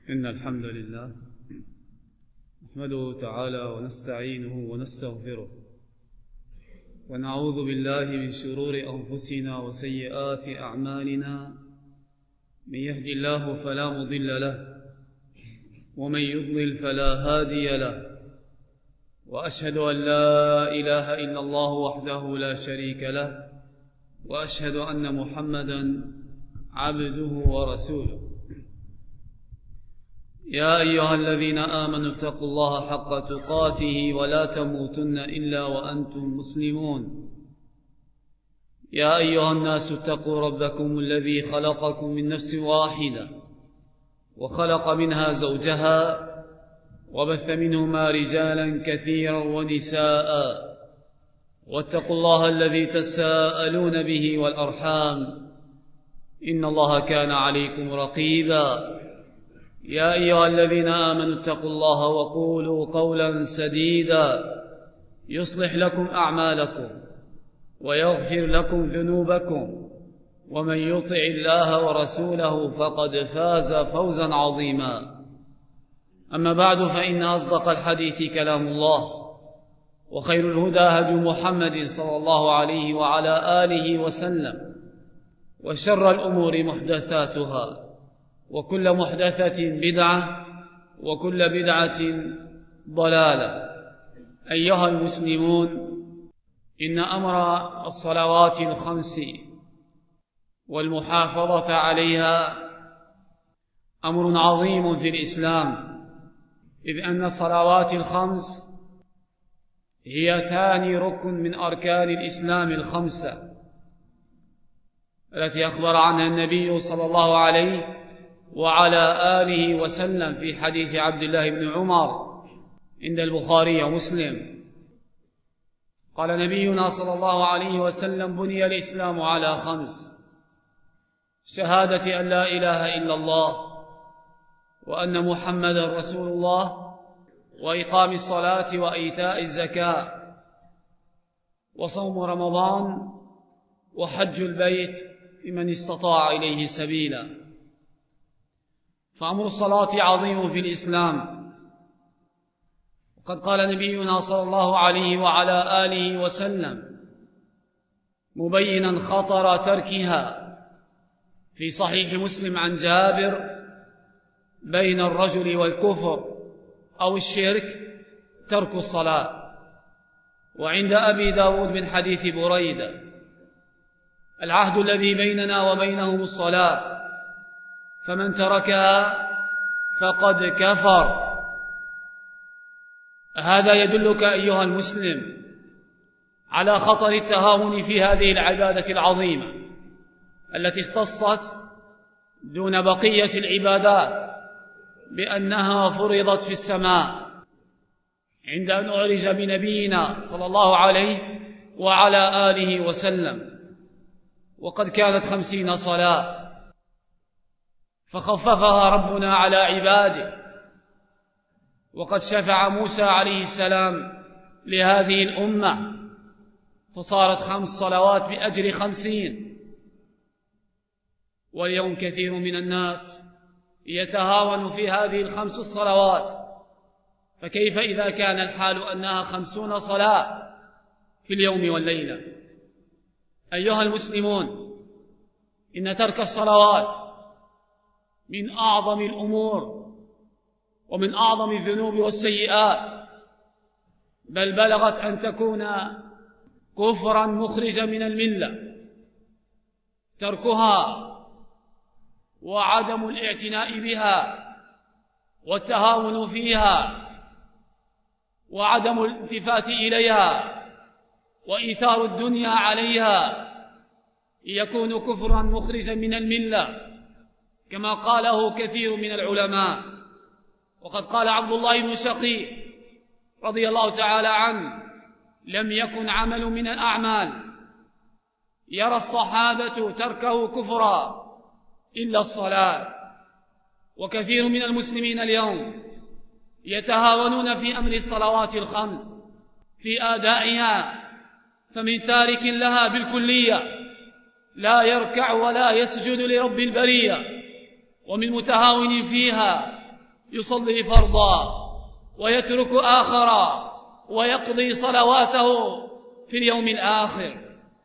إن الحمد لله نحمده تعالى ونستعينه ونستغفره ونعوذ بالله من شرور أنفسنا وسيئات أعمالنا. من يهدي الله فلا مضل له ومن يضلل فلا هادي له، وأشهد أن لا إله إلا الله وحده لا شريك له، وأشهد أن محمدا عبده ورسوله. يا أيها الذين آمنوا اتقوا الله حق تقاته ولا تموتن إلا وأنتم مسلمون. يا أيها الناس اتقوا ربكم الذي خلقكم من نفس واحدة وخلق منها زوجها وبث منهما رجالا كثيرا ونساء، واتقوا الله الذي تساءلون به والأرحام إن الله كان عليكم رقيبا. يا أيها الذين آمنوا اتقوا الله وقولوا قولا سديدا يصلح لكم أعمالكم ويغفر لكم ذنوبكم، ومن يطع الله ورسوله فقد فاز فوزا عظيما. أما بعد، فإن أصدق الحديث كلام الله، وخير الهدى هدي محمد صلى الله عليه وعلى آله وسلم، وشر الأمور محدثاتها، وكل محدثة بدعة، وكل بدعة ضلالة. أيها المسلمون، إن أمر الصلوات الخمس والمحافظة عليها أمر عظيم في الإسلام، إذ أن الصلوات الخمس هي ثاني ركن من أركان الإسلام الخمسة التي أخبر عنها النبي صلى الله عليه وعلى آله وسلم في حديث عبد الله بن عمر عند البخاري ومسلم. قال نبينا صلى الله عليه وسلم: بني الإسلام على خمس: شهادة أن لا إله إلا الله وأن محمدا رسول الله، وإقام الصلاة وإيتاء الزكاة، وصوم رمضان، وحج البيت لمن استطاع إليه سبيلا. فأمر الصلاة عظيم في الإسلام، وقد قال نبينا صلى الله عليه وعلى آله وسلم مبينا خطر تركها في صحيح مسلم عن جابر: بين الرجل والكفر أو الشرك ترك الصلاة. وعند أبي داود من حديث بريدة: العهد الذي بيننا وبينهم الصلاة، فمن تركها فقد كفر. هذا يدلك أيها المسلم على خطر التهاون في هذه العبادة العظيمة التي اختصت دون بقية العبادات بأنها فرضت في السماء عند أن أعرج بنبينا صلى الله عليه وعلى آله وسلم، وقد كانت 50 صلاة، فخففها ربنا على عباده. وقد شفع موسى عليه السلام لهذه الأمة فصارت 5 صلوات بأجر 50. واليوم كثير من الناس يتهاون في هذه ال5 الصلوات، فكيف إذا كان الحال أنها 50 صلاة في اليوم والليلة؟ أيها المسلمون، إن ترك الصلوات من أعظم الأمور ومن أعظم الذنوب والسيئات، بل بلغت أن تكون كفرا مخرجا من الملة. تركها وعدم الاعتناء بها والتهاون فيها وعدم الالتفات إليها وإيثار الدنيا عليها يكون كفرا مخرجا من الملة، كما قاله كثير من العلماء. وقد قال عبد الله بن شقيق رضي الله تعالى عنه: لم يكن عمل من الأعمال يرى الصحابة تركه كفرا إلا الصلاة. وكثير من المسلمين اليوم يتهاونون في أمر الصلوات ال5 في آدائها، فمن تارك لها بالكلية لا يركع ولا يسجد لرب البرية، ومن متهاون فيها يصلي فرضا ويترك آخرا ويقضي صلواته في اليوم الآخر.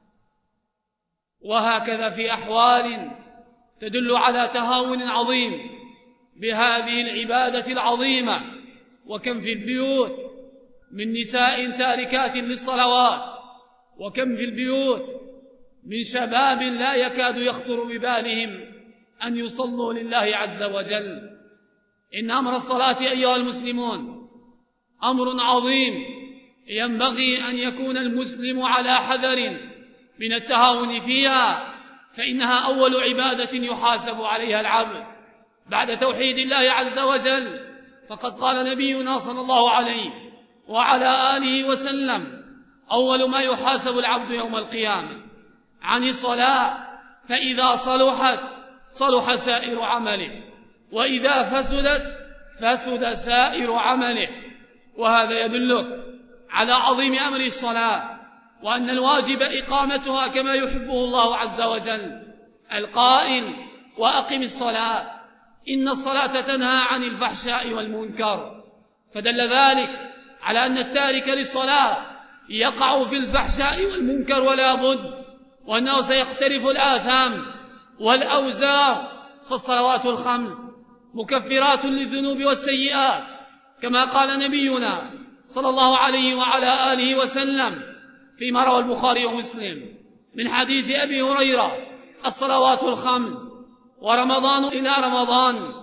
وهكذا في أحوال تدل على تهاون عظيم بهذه العبادة العظيمة. وكم في البيوت من نساء تاركات للصلوات، وكم في البيوت من شباب لا يكاد يخطر ببالهم أن يصلوا لله عز وجل. إن أمر الصلاة أيها المسلمون أمر عظيم، ينبغي أن يكون المسلم على حذر من التهاون فيها، فإنها أول عبادة يحاسب عليها العبد بعد توحيد الله عز وجل. فقد قال نبينا صلى الله عليه وعلى آله وسلم: أول ما يحاسب العبد يوم القيامة عن الصلاة، فإذا صلحت صلح سائر عمله، وإذا فسدت فسد سائر عمله. وهذا يدلك على عظيم أمر الصلاة، وأن الواجب إقامتها كما يحبه الله عز وجل، القائل: وأقم الصلاة إن الصلاة تنهى عن الفحشاء والمنكر. فدل ذلك على أن التارك للصلاة يقع في الفحشاء والمنكر ولا بد، وأنه سيقترف الآثام والأوزار. فالصلوات الخمس مكفرات للذنوب والسيئات، كما قال نبينا صلى الله عليه وعلى آله وسلم فيما روى البخاري ومسلم من حديث أبي هريرة: الصلوات الخمس ورمضان إلى رمضان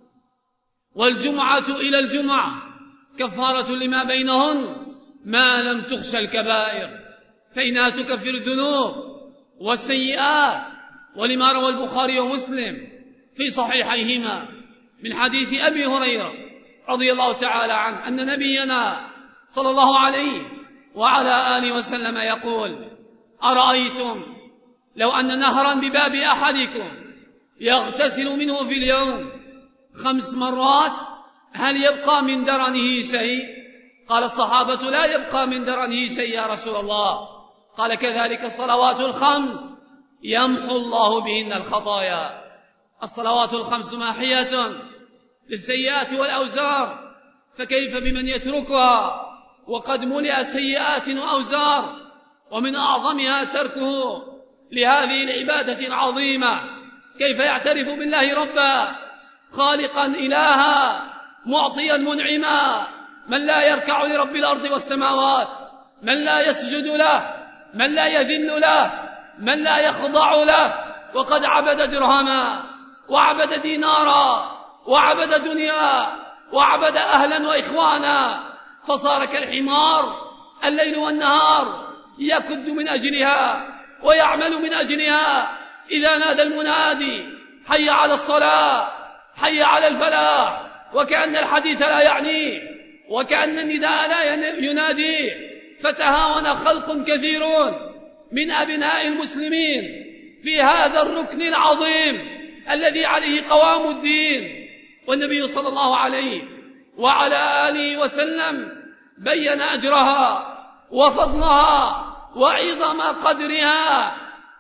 والجمعة إلى الجمعة كفارة لما بينهن ما لم تخش الكبائر، فإنها تكفر الذنوب والسيئات. ولما روى البخاري ومسلم في صحيحيهما من حديث أبي هريرة رضي الله تعالى عنه أن نبينا صلى الله عليه وعلى آله وسلم يقول: أرأيتم لو أن نهرا بباب أحدكم يغتسل منه في اليوم 5 مرات هل يبقى من درنه شيء؟ قال الصحابة: لا يبقى من درنه شيء يا رسول الله. قال: كذلك الصلوات الخمس يمحو الله بهن الخطايا. الصلوات الخمس ماحية للسيئات والأوزار، فكيف بمن يتركها وقد ملئ سيئات وأوزار؟ ومن أعظمها تركه لهذه العبادة العظيمة. كيف يعترف بالله ربا، خالقا إلها، معطيا منعما، من لا يركع لرب الأرض والسماوات، من لا يسجد له، من لا يذل له، من لا يخضع له، وقد عبد درهما وعبد دينارا وعبد دنيا وعبد أهلا وإخوانا، فصار كالحمار الليل والنهار يكد من أجلها ويعمل من أجلها. إذا نادى المنادي: حي على الصلاة، حي على الفلاح، وكأن الحديث لا يعنيه، وكأن النداء لا يناديه، فتهاون خلق كثيرون من أبناء المسلمين في هذا الركن العظيم الذي عليه قوام الدين. والنبي صلى الله عليه وعلى آله وسلم بين أجرها وفضلها وعظم قدرها.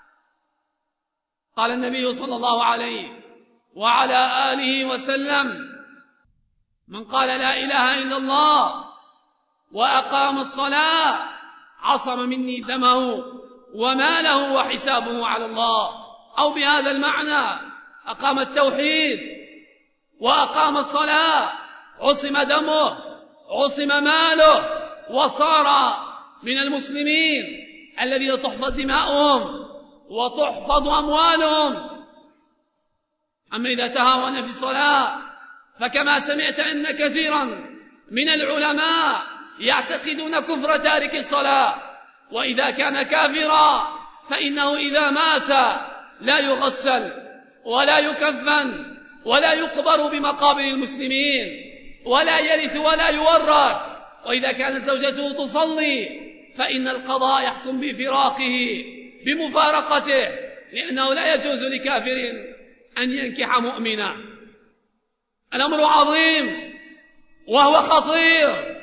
قال النبي صلى الله عليه وعلى آله وسلم: من قال لا إله إلا الله وأقام الصلاة عصم مني دمه وماله وحسابه على الله. أو بهذا المعنى: أقام التوحيد وأقام الصلاة عصم دمه عصم ماله وصار من المسلمين الذين تحفظ دماؤهم وتحفظ أموالهم. أما إذا تهاون في الصلاة فكما سمعت أن كثيرا من العلماء يعتقدون كفر تارك الصلاة، وإذا كان كافرا فإنه إذا مات لا يغسل ولا يكفن ولا يقبر بمقابر المسلمين ولا يرث ولا يورث. وإذا كانت زوجته تصلي فإن القضاء يحكم بفراقه بمفارقته، لأنه لا يجوز لكافر أن ينكح مؤمنا. الأمر عظيم وهو خطير.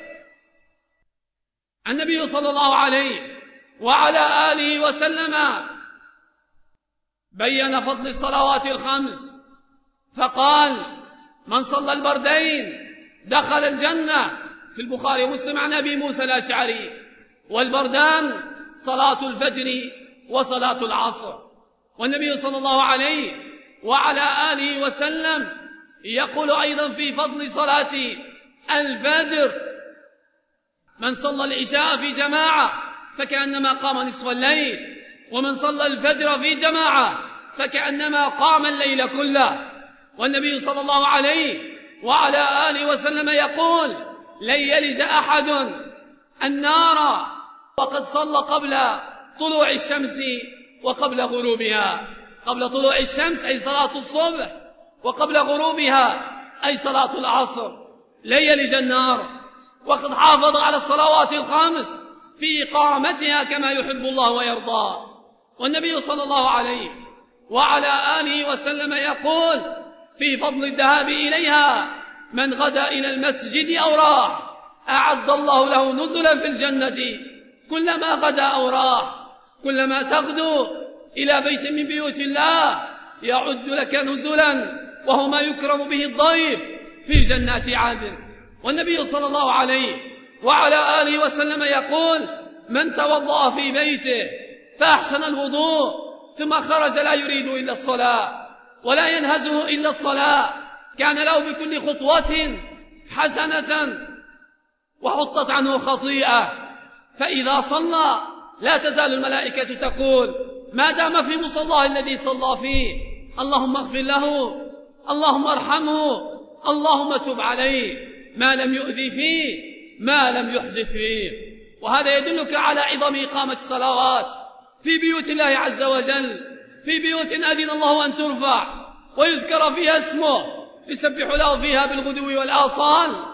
النبي صلى الله عليه وعلى آله وسلم بين فضل الصلوات الخمس فقال: من صلى البردين دخل الجنة. في البخاري ومسلم عن أبي موسى الأشعري: والبردان صلاة الفجر وصلاة العصر. والنبي صلى الله عليه وعلى آله وسلم يقول أيضا في فضل صلاة الفجر: من صلى العشاء في جماعة فكأنما قام نصف الليل، ومن صلى الفجر في جماعة فكأنما قام الليل كله. والنبي صلى الله عليه وعلى آله وسلم يقول: لن يلج أحد النار وقد صلى قبل طلوع الشمس وقبل غروبها. قبل طلوع الشمس أي صلاة الصبح، وقبل غروبها أي صلاة العصر. لن يلج النار وقد حافظ على الصلوات الخمس في إقامتها كما يحب الله ويرضى. والنبي صلى الله عليه وعلى آله وسلم يقول في فضل الذهاب إليها: من غدا إلى المسجد أو راح أعد الله له نزلا في الجنة كلما غدا أو راح. كلما تغدو إلى بيت من بيوت الله يعد لك نزلا، وهو ما يكرم به الضيف في جنات عدن. والنبي صلى الله عليه وعلى آله وسلم يقول: من توضأ في بيته فأحسن الوضوء ثم خرج لا يريد إلا الصلاة ولا ينهزه إلا الصلاة كان له بكل خطوة حسنة وحطت عنه خطيئة. فإذا صلى لا تزال الملائكة تقول ما دام في مصلاه الذي صلى فيه: اللهم اغفر له، اللهم ارحمه، اللهم تب عليه، ما لم يؤذي فيه، ما لم يحدث فيه. وهذا يدلك على عظم إقامة الصلوات في بيوت الله عز وجل، في بيوت أذن الله أن ترفع ويذكر فيها اسمه يسبح له فيها بالغدو والآصال.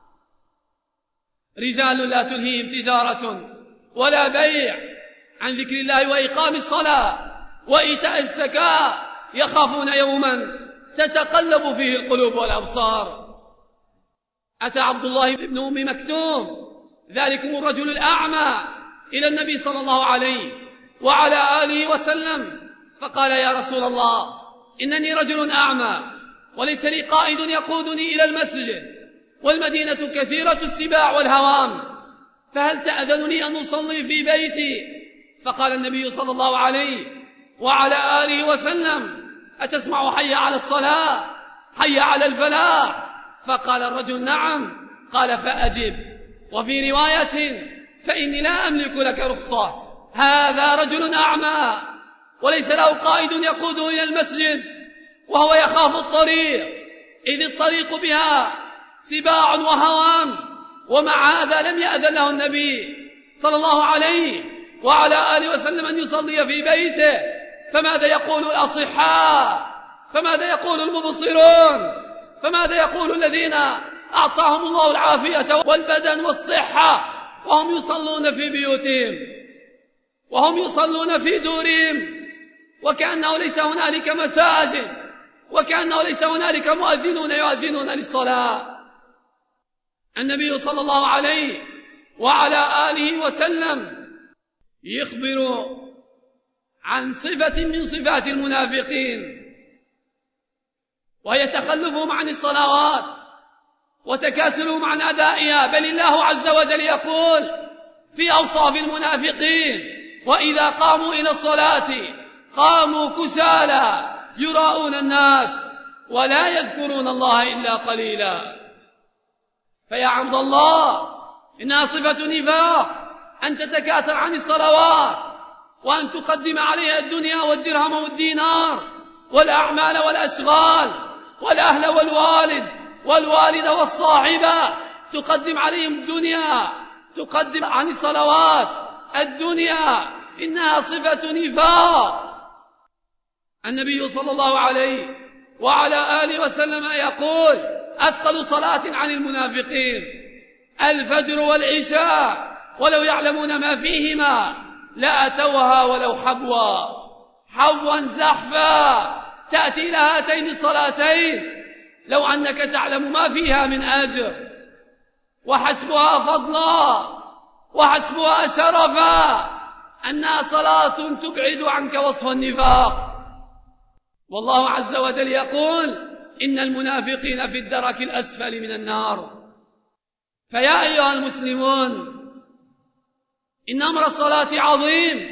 رجال لا تلهيهم تجارة ولا بيع عن ذكر الله وإقام الصلاة وإيتاء الزكاة يخافون يوما تتقلب فيه القلوب والأبصار. أتى عبد الله بن أم مكتوم ذلكم الرجل الأعمى إلى النبي صلى الله عليه وعلى آله وسلم فقال: يا رسول الله، إنني رجل أعمى وليس لي قائد يقودني إلى المسجد، والمدينة كثيرة السباع والهوام، فهل تأذن لي أن أصلي في بيتي؟ فقال النبي صلى الله عليه وعلى آله وسلم: أتسمع حي على الصلاة، حي على الفلاح؟ فقال الرجل: نعم. قال: فأجب. وفي رواية: فإني لا أملك لك رخصة. هذا رجل أعمى وليس له قائد يقوده إلى المسجد، وهو يخاف الطريق، إذ الطريق بها سباع وهوام، ومع هذا لم يأذن له النبي صلى الله عليه وعلى آله وسلم أن يصلي في بيته. فماذا يقول الأصحاء؟ فماذا يقول المبصرون؟ فماذا يقول الذين أعطاهم الله العافية والبدن والصحة وهم يصلون في بيوتهم وهم يصلون في دورهم، وكأنه ليس هنالك مساجد، وكأنه ليس هنالك مؤذنون يؤذنون للصلاة؟ النبي صلى الله عليه وعلى آله وسلم يخبر عن صفة من صفات المنافقين، وهي تخلفهم عن الصلوات وتكاسلهم عن أدائها. بل الله عز وجل يقول في أوصاف المنافقين: وإذا قاموا إلى الصلاة قاموا كسالى يراءون الناس ولا يذكرون الله إلا قليلا. فيا عبد الله، إنها صفة نفاق أن تتكاسل عن الصلوات وأن تقدم عليها الدنيا والدرهم والدينار والأعمال والأشغال والأهل والوالد والوالدة والصاحبة، تقدم عليهم الدنيا، تقدم عن الصلوات الدنيا. إنها صفة نفاق. النبي صلى الله عليه وعلى آله وسلم يقول: أثقل صلاة عن المنافقين الفجر والعشاء، ولو يعلمون ما فيهما لأتوها ولو حبوا. حبوا زحفا تأتي إلى هاتين الصلاتين لو أنك تعلم ما فيها من أجر، وحسبها فضلا وحسبها شرفا، أنها صلاة تبعد عنك وصف النفاق. والله عز وجل يقول: إن المنافقين في الدرك الأسفل من النار. فيا أيها المسلمون، إن أمر الصلاة عظيم.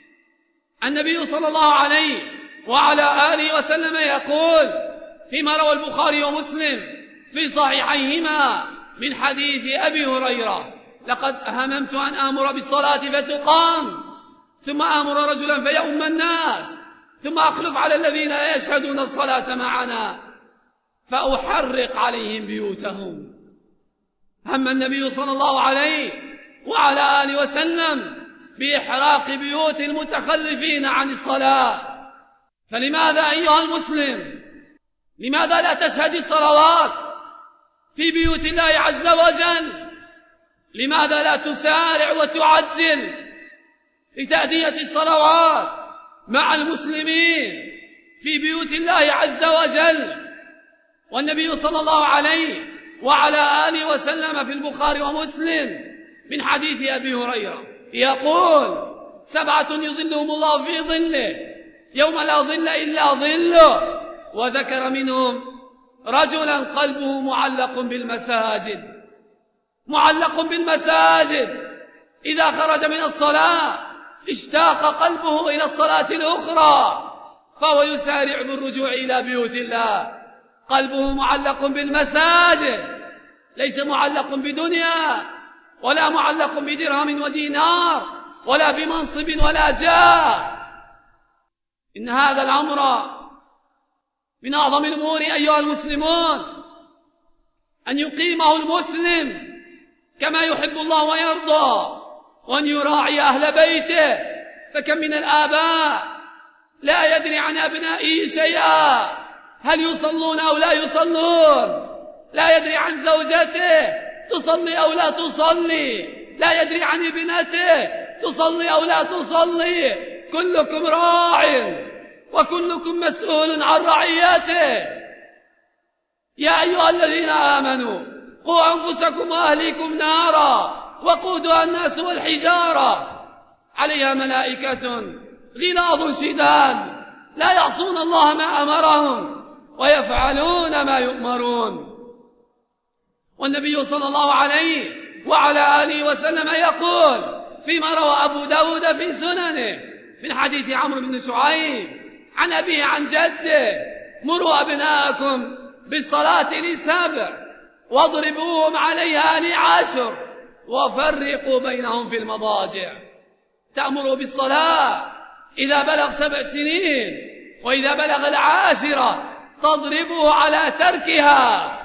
النبي صلى الله عليه وعلى آله وسلم يقول فيما روى البخاري ومسلم في صحيحيهما من حديث أبي هريرة: لقد هممت أن آمر بالصلاة فتقام، ثم آمر رجلا فيؤم الناس، ثم أخلف على الذين لا يشهدون الصلاة معنا فأحرق عليهم بيوتهم. هم النبي صلى الله عليه وعلى آله وسلم بإحراق بيوت المتخلفين عن الصلاة. فلماذا أيها المسلم، لماذا لا تشهد الصلوات في بيوت الله عز وجل؟ لماذا لا تسارع وتعجل لتأدية الصلوات مع المسلمين في بيوت الله عز وجل؟ والنبي صلى الله عليه وعلى آله وسلم في البخاري ومسلم من حديث أبي هريرة يقول: 7 يظلهم الله في ظله يوم لا ظل إلا ظله، وذكر منهم رجلا قلبه معلق بالمساجد. معلق بالمساجد، إذا خرج من الصلاة اشتاق قلبه إلى الصلاة الأخرى فهو يسارع بالرجوع إلى بيوت الله. قلبه معلق بالمساجد، ليس معلق بدنيا، ولا معلق بدرهم ودينار، ولا بمنصب ولا جاه. إن هذا الأمر من أعظم الأمور أيها المسلمون، أن يقيمه المسلم كما يحب الله ويرضى، وأن يراعي أهل بيته. فكم من الآباء لا يدري عن أبنائه شيئا، هل يصلون أو لا يصلون، لا يدري عن زوجته تصلي أو لا تصلي، لا يدري عن ابنته تصلي أو لا تصلي. كلكم راع وكلكم مسؤول عن رعيته. يا أيها الذين آمنوا قوا أنفسكم وأهليكم نارا وقودها الناس والحجارة عليها ملائكة غلاظ شداد لا يعصون الله ما أمرهم ويفعلون ما يؤمرون. والنبي صلى الله عليه وعلى آله وسلم يقول فيما روى أبو داود في سننه من حديث عمرو بن شعيب عن أبيه عن جده: مروا أبناءكم بالصلاة ل7 واضربوهم عليها ل10 وفرقوا بينهم في المضاجع. تأمر بالصلاة إذا بلغ 7 سنين، وإذا بلغ 10 تضربه على تركها.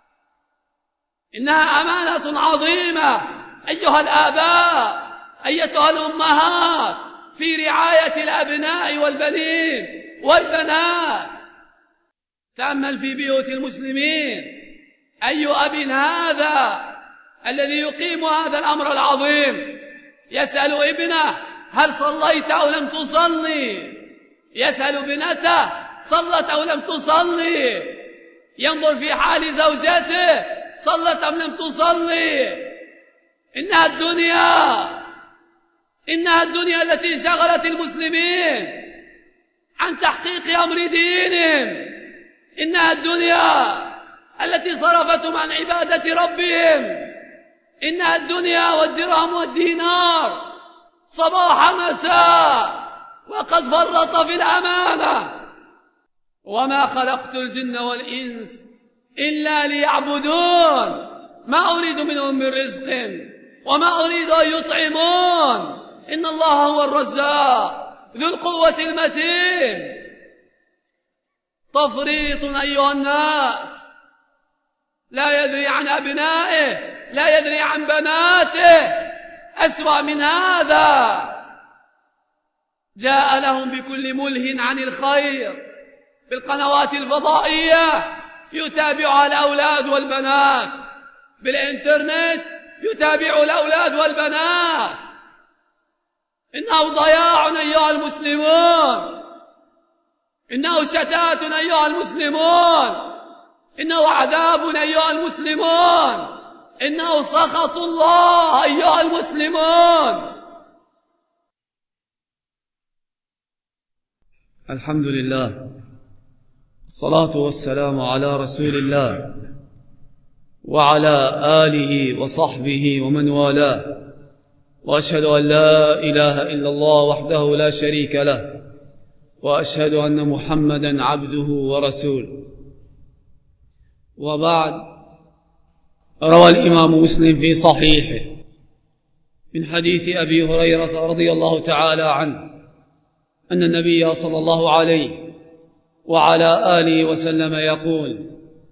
إنها أمانة عظيمة أيها الآباء، أيتها الأمهات، في رعاية الأبناء والبنين والبنات. تأمل في بيوت المسلمين، أي أب هذا الذي يقيم هذا الأمر العظيم؟ يسأل ابنه: هل صليت أو لم تصلي؟ يسأل بنته: صلت أو لم تصلي؟ ينظر في حال زوجته: صلت أم لم تصلي؟ إنها الدنيا التي شغلت المسلمين عن تحقيق أمر دينهم. إنها الدنيا التي صرفتهم عن عبادة ربهم. إنها الدنيا والدرهم والدينار صباح مساء، وقد فرط في الأمانة. وما خلقت الجن والإنس إلا ليعبدون ما أريد منهم من رزق وما أريد أن يطعمون إن الله هو الرزاق ذو القوة المتين. تفريط أيها الناس، لا يدري عن أبنائه، لا يدري عن بناته. أسوأ من هذا، جاء لهم بكل ملهٍ عن الخير بالقنوات الفضائية يتابعها الأولاد والبنات، بالإنترنت يتابع الأولاد والبنات. إنه ضياع أيها المسلمون، إنه شتات أيها المسلمون، إنه عذاب أيها المسلمون، إنه سخط الله أيها المسلمون. الحمد لله، الصلاة والسلام على رسول الله وعلى آله وصحبه ومن والاه، وأشهد أن لا إله إلا الله وحده لا شريك له، وأشهد أن محمدا عبده ورسوله. وبعد، روى الإمام مسلم في صحيحه من حديث أبي هريرة رضي الله تعالى عنه أن النبي صلى الله عليه وعلى آله وسلم يقول: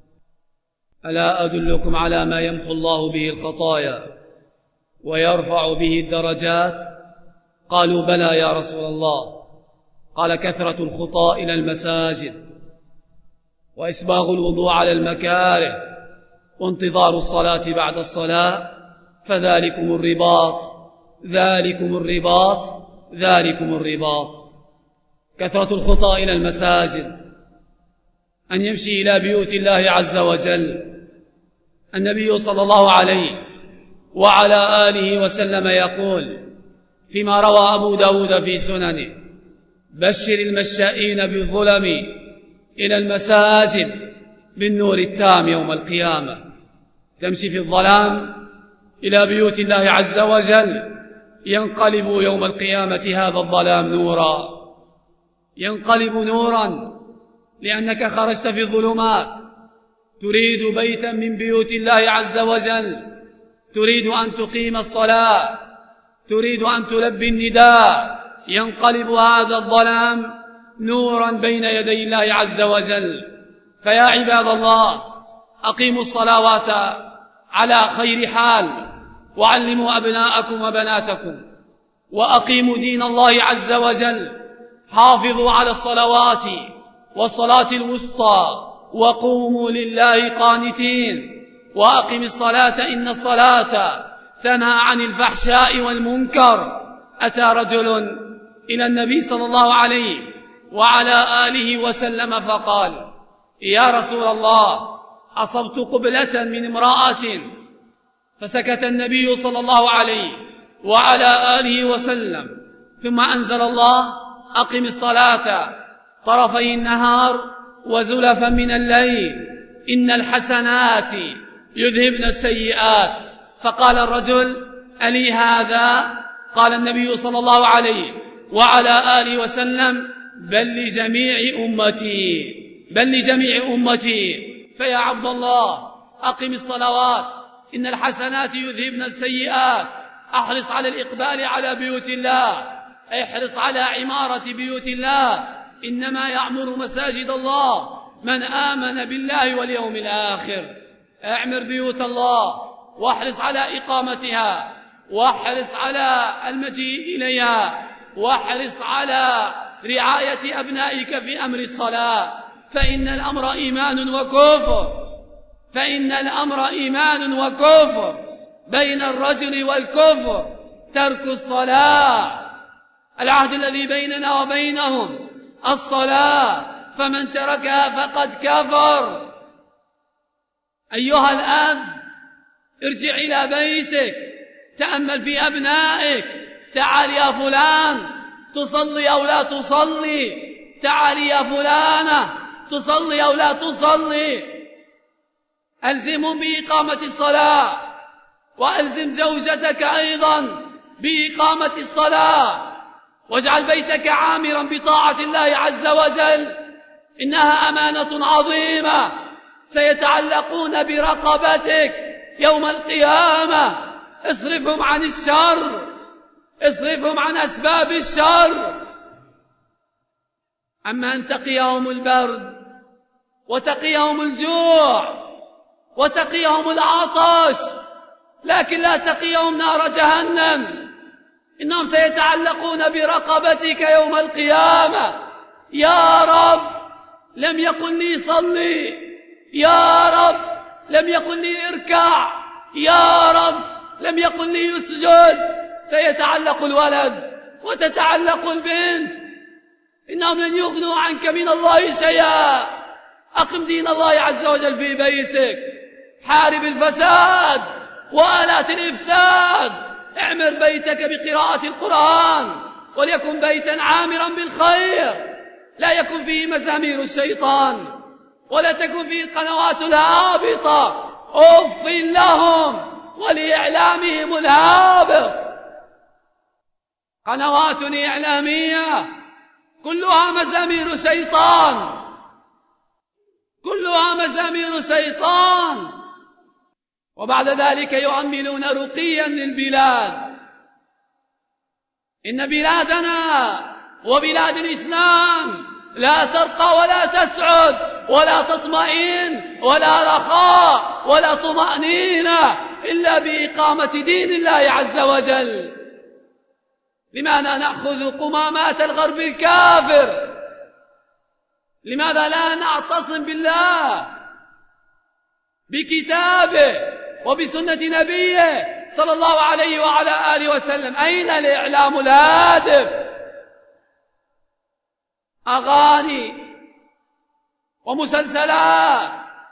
ألا أدلكم على ما يمحو الله به الخطايا ويرفع به الدرجات؟ قالوا: بلى يا رسول الله. قال: كثرة الخطى إلى المساجد، وإسباغ الوضوء على المكاره، وانتظار الصلاة بعد الصلاة، فذلكم الرباط ذلكم الرباط ذلكم الرباط. كثرة الخطى إلى المساجد، أن يمشي إلى بيوت الله عز وجل. النبي صلى الله عليه وعلى آله وسلم يقول فيما روى أبو داود في سننه: بشر المشائين بالظلم إلى المساجد بالنور التام يوم القيامة. تمشي في الظلام إلى بيوت الله عز وجل، ينقلب يوم القيامة هذا الظلام نورا، ينقلب نورا، لأنك خرجت في الظلمات تريد بيتا من بيوت الله عز وجل، تريد أن تقيم الصلاة، تريد أن تلبي النداء، ينقلب هذا الظلام نورا بين يدي الله عز وجل. فيا عباد الله، أقيموا الصلوات على خير حال، وعلموا أبناءكم وبناتكم، وأقيموا دين الله عز وجل. حافظوا على الصلوات والصلاة الوسطى، وقوموا لله قانتين، وأقم الصلاة إن الصلاة تنهى عن الفحشاء والمنكر. أتى رجل إلى النبي صلى الله عليه وعلى آله وسلم فقال: يا رسول الله، أصبت قبلة من امرأة. فسكت النبي صلى الله عليه وعلى آله وسلم، ثم أنزل الله: أقم الصلاة طرفي النهار وزلفا من الليل، إن الحسنات يذهبن السيئات. فقال الرجل: ألي هذا؟ قال النبي صلى الله عليه وعلى آله وسلم: بل لجميع أمتي، بل لجميع أمتي. فيا عبد الله، أقم الصلوات، إن الحسنات يذهبن السيئات. أحرص على الإقبال على بيوت الله، احرص على عمارة بيوت الله. إنما يعمر مساجد الله من آمن بالله واليوم الآخر. اعمر بيوت الله، واحرص على إقامتها، واحرص على المجيء إليها، واحرص على رعاية أبنائك في أمر الصلاة. فإن الأمر إيمان وكفر، فإن الأمر إيمان وكفر. بين الرجل والكفر ترك الصلاة. العهد الذي بيننا وبينهم الصلاة، فمن تركها فقد كفر. أيها الأب، ارجع إلى بيتك، تأمل في أبنائك. تعال يا فلان، تصلي أو لا تصلي؟ تعال يا فلانة، تصلي أو لا تصلي؟ ألزمهم بإقامة الصلاة، وألزم زوجتك أيضا بإقامة الصلاة، واجعل بيتك عامرا بطاعة الله عز وجل. إنها أمانة عظيمة، سيتعلقون برقبتك يوم القيامة. اصرفهم عن الشر، اصرفهم عن أسباب الشر. أما أن تقيهم البرد، وتقيهم الجوع، وتقيهم العطش، لكن لا تقيهم نار جهنم. إنهم سيتعلقون برقبتك يوم القيامة. يا رب، لم يقل لي صلي، يا رب لم يقل لي اركع، يا رب لم يقل لي اسجد. سيتعلق الولد وتتعلق البنت، إنهم لن يغنوا عنك من الله شيئا. أقم دين الله عز وجل في بيتك، حارب الفساد وآلات الإفساد. اعمر بيتك بقراءة القرآن، وليكن بيتا عامرا بالخير، لا يكن فيه مزامير الشيطان، ولا تكن فيه القنوات الهابطة، أف لهم ولإعلامهم الهابط. قنوات إعلامية كلها مزامير شيطان، كلها مزامير شيطان. وبعد ذلك يؤملون رقيا للبلاد. إن بلادنا وبلاد الإسلام لا ترقى ولا تسعد ولا تطمئن ولا رخاء ولا طمأنينة إلا بإقامة دين الله عز وجل. لماذا نأخذ قمامات الغرب الكافر؟ لماذا لا نعتصم بالله بكتابه وبسنة نبيه صلى الله عليه وعلى آله وسلم؟ أين الإعلام الهادف؟ أغاني ومسلسلات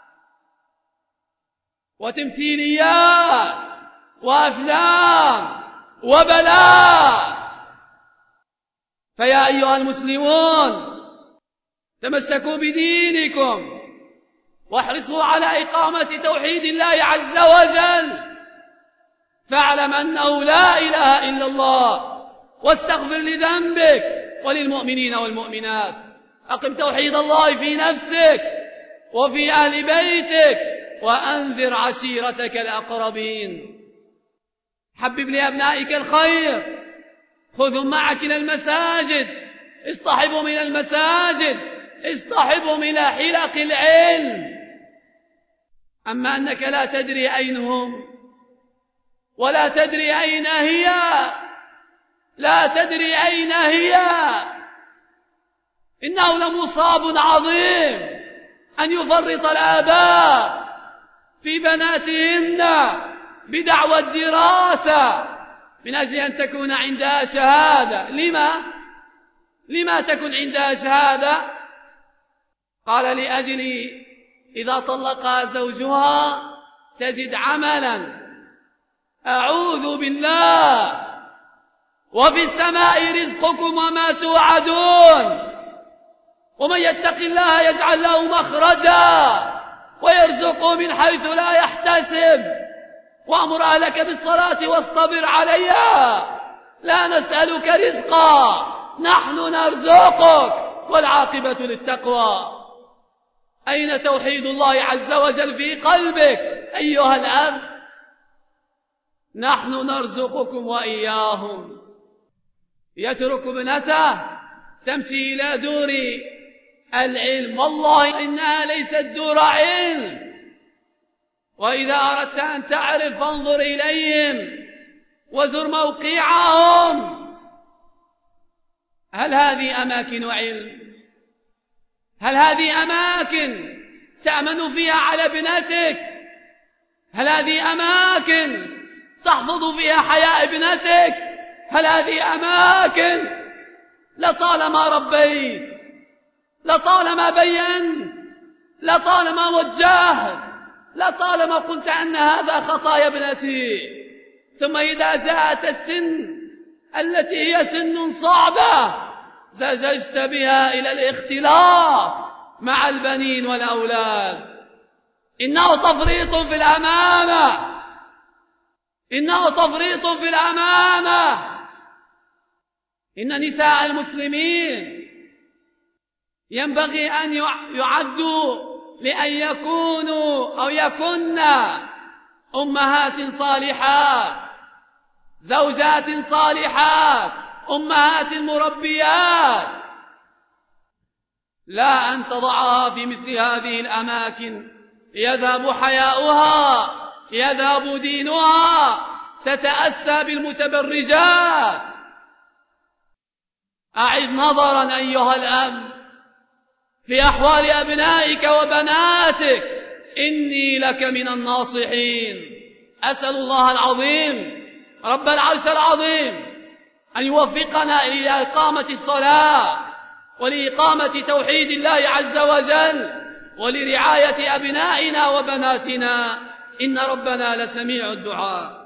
وتمثيليات وأفلام وبلاء. فيا أيها المسلمون، تمسكوا بدينكم واحرصوا على إقامة توحيد الله عز وجل. فاعلم أنه لا إله إلا الله، واستغفر لذنبك وللمؤمنين والمؤمنات. أقم توحيد الله في نفسك وفي أهل بيتك، وأنذر عشيرتك الأقربين. حبب لأبنائك الخير، خذهم معك إلى المساجد، اصطحبهم إلى المساجد، اصطحبهم إلى حلق العلم. أما أنك لا تدري أين هم ولا تدري أين هي، لا تدري أين هي. إنه لمصاب عظيم أن يفرط الآباء في بناتهن بدعوى الدراسة من أجل أن تكون عندها شهادة. لما تكون عندها شهادة؟ قال لأجل إذا طلقها زوجها تجد عملا. أعوذ بالله. وفي السماء رزقكم وما توعدون، ومن يتق الله يجعل له مخرجا ويرزقه من حيث لا يحتسب. وأمر أهلك بالصلاة واصطبر عليها، لا نسألك رزقا نحن نرزقك والعاقبة للتقوى. أين توحيد الله عز وجل في قلبك أيها الأب؟ نحن نرزقكم وإياهم. يترك ابنته تمشي إلى دور العلم، والله إنها ليست دور علم. وإذا أردت أن تعرف فانظر إليهم وزر موقعهم. هل هذه أماكن علم؟ هل هذه أماكن تأمن فيها على ابنتك؟ هل هذه أماكن تحفظ فيها حياء ابنتك؟ هل هذه أماكن لطالما ربيت، لطالما بينت، لطالما وجهت، لطالما قلت أن هذا خطا يا ابنتي، ثم إذا جاءت السن التي هي سن صعبة زججت بها إلى الاختلاط مع البنين والأولاد. إنه تفريط في الأمانة، إنه تفريط في الأمانة. إن نساء المسلمين ينبغي أن يعدوا لأن يكونوا أو يكن أمهات صالحات، زوجات صالحات، أمهات مربيات. لا أن تضعها في مثل هذه الأماكن يذهب حياؤها، يذهب دينها، تتأسى بالمتبرجات. أعد نظرا أيها الأب في أحوال أبنائك وبناتك، إني لك من الناصحين. أسأل الله العظيم رب العرش العظيم أن يوفقنا إلى إقامة الصلاة ولإقامة توحيد الله عز وجل ولرعاية أبنائنا وبناتنا، إن ربنا لسميع الدعاء.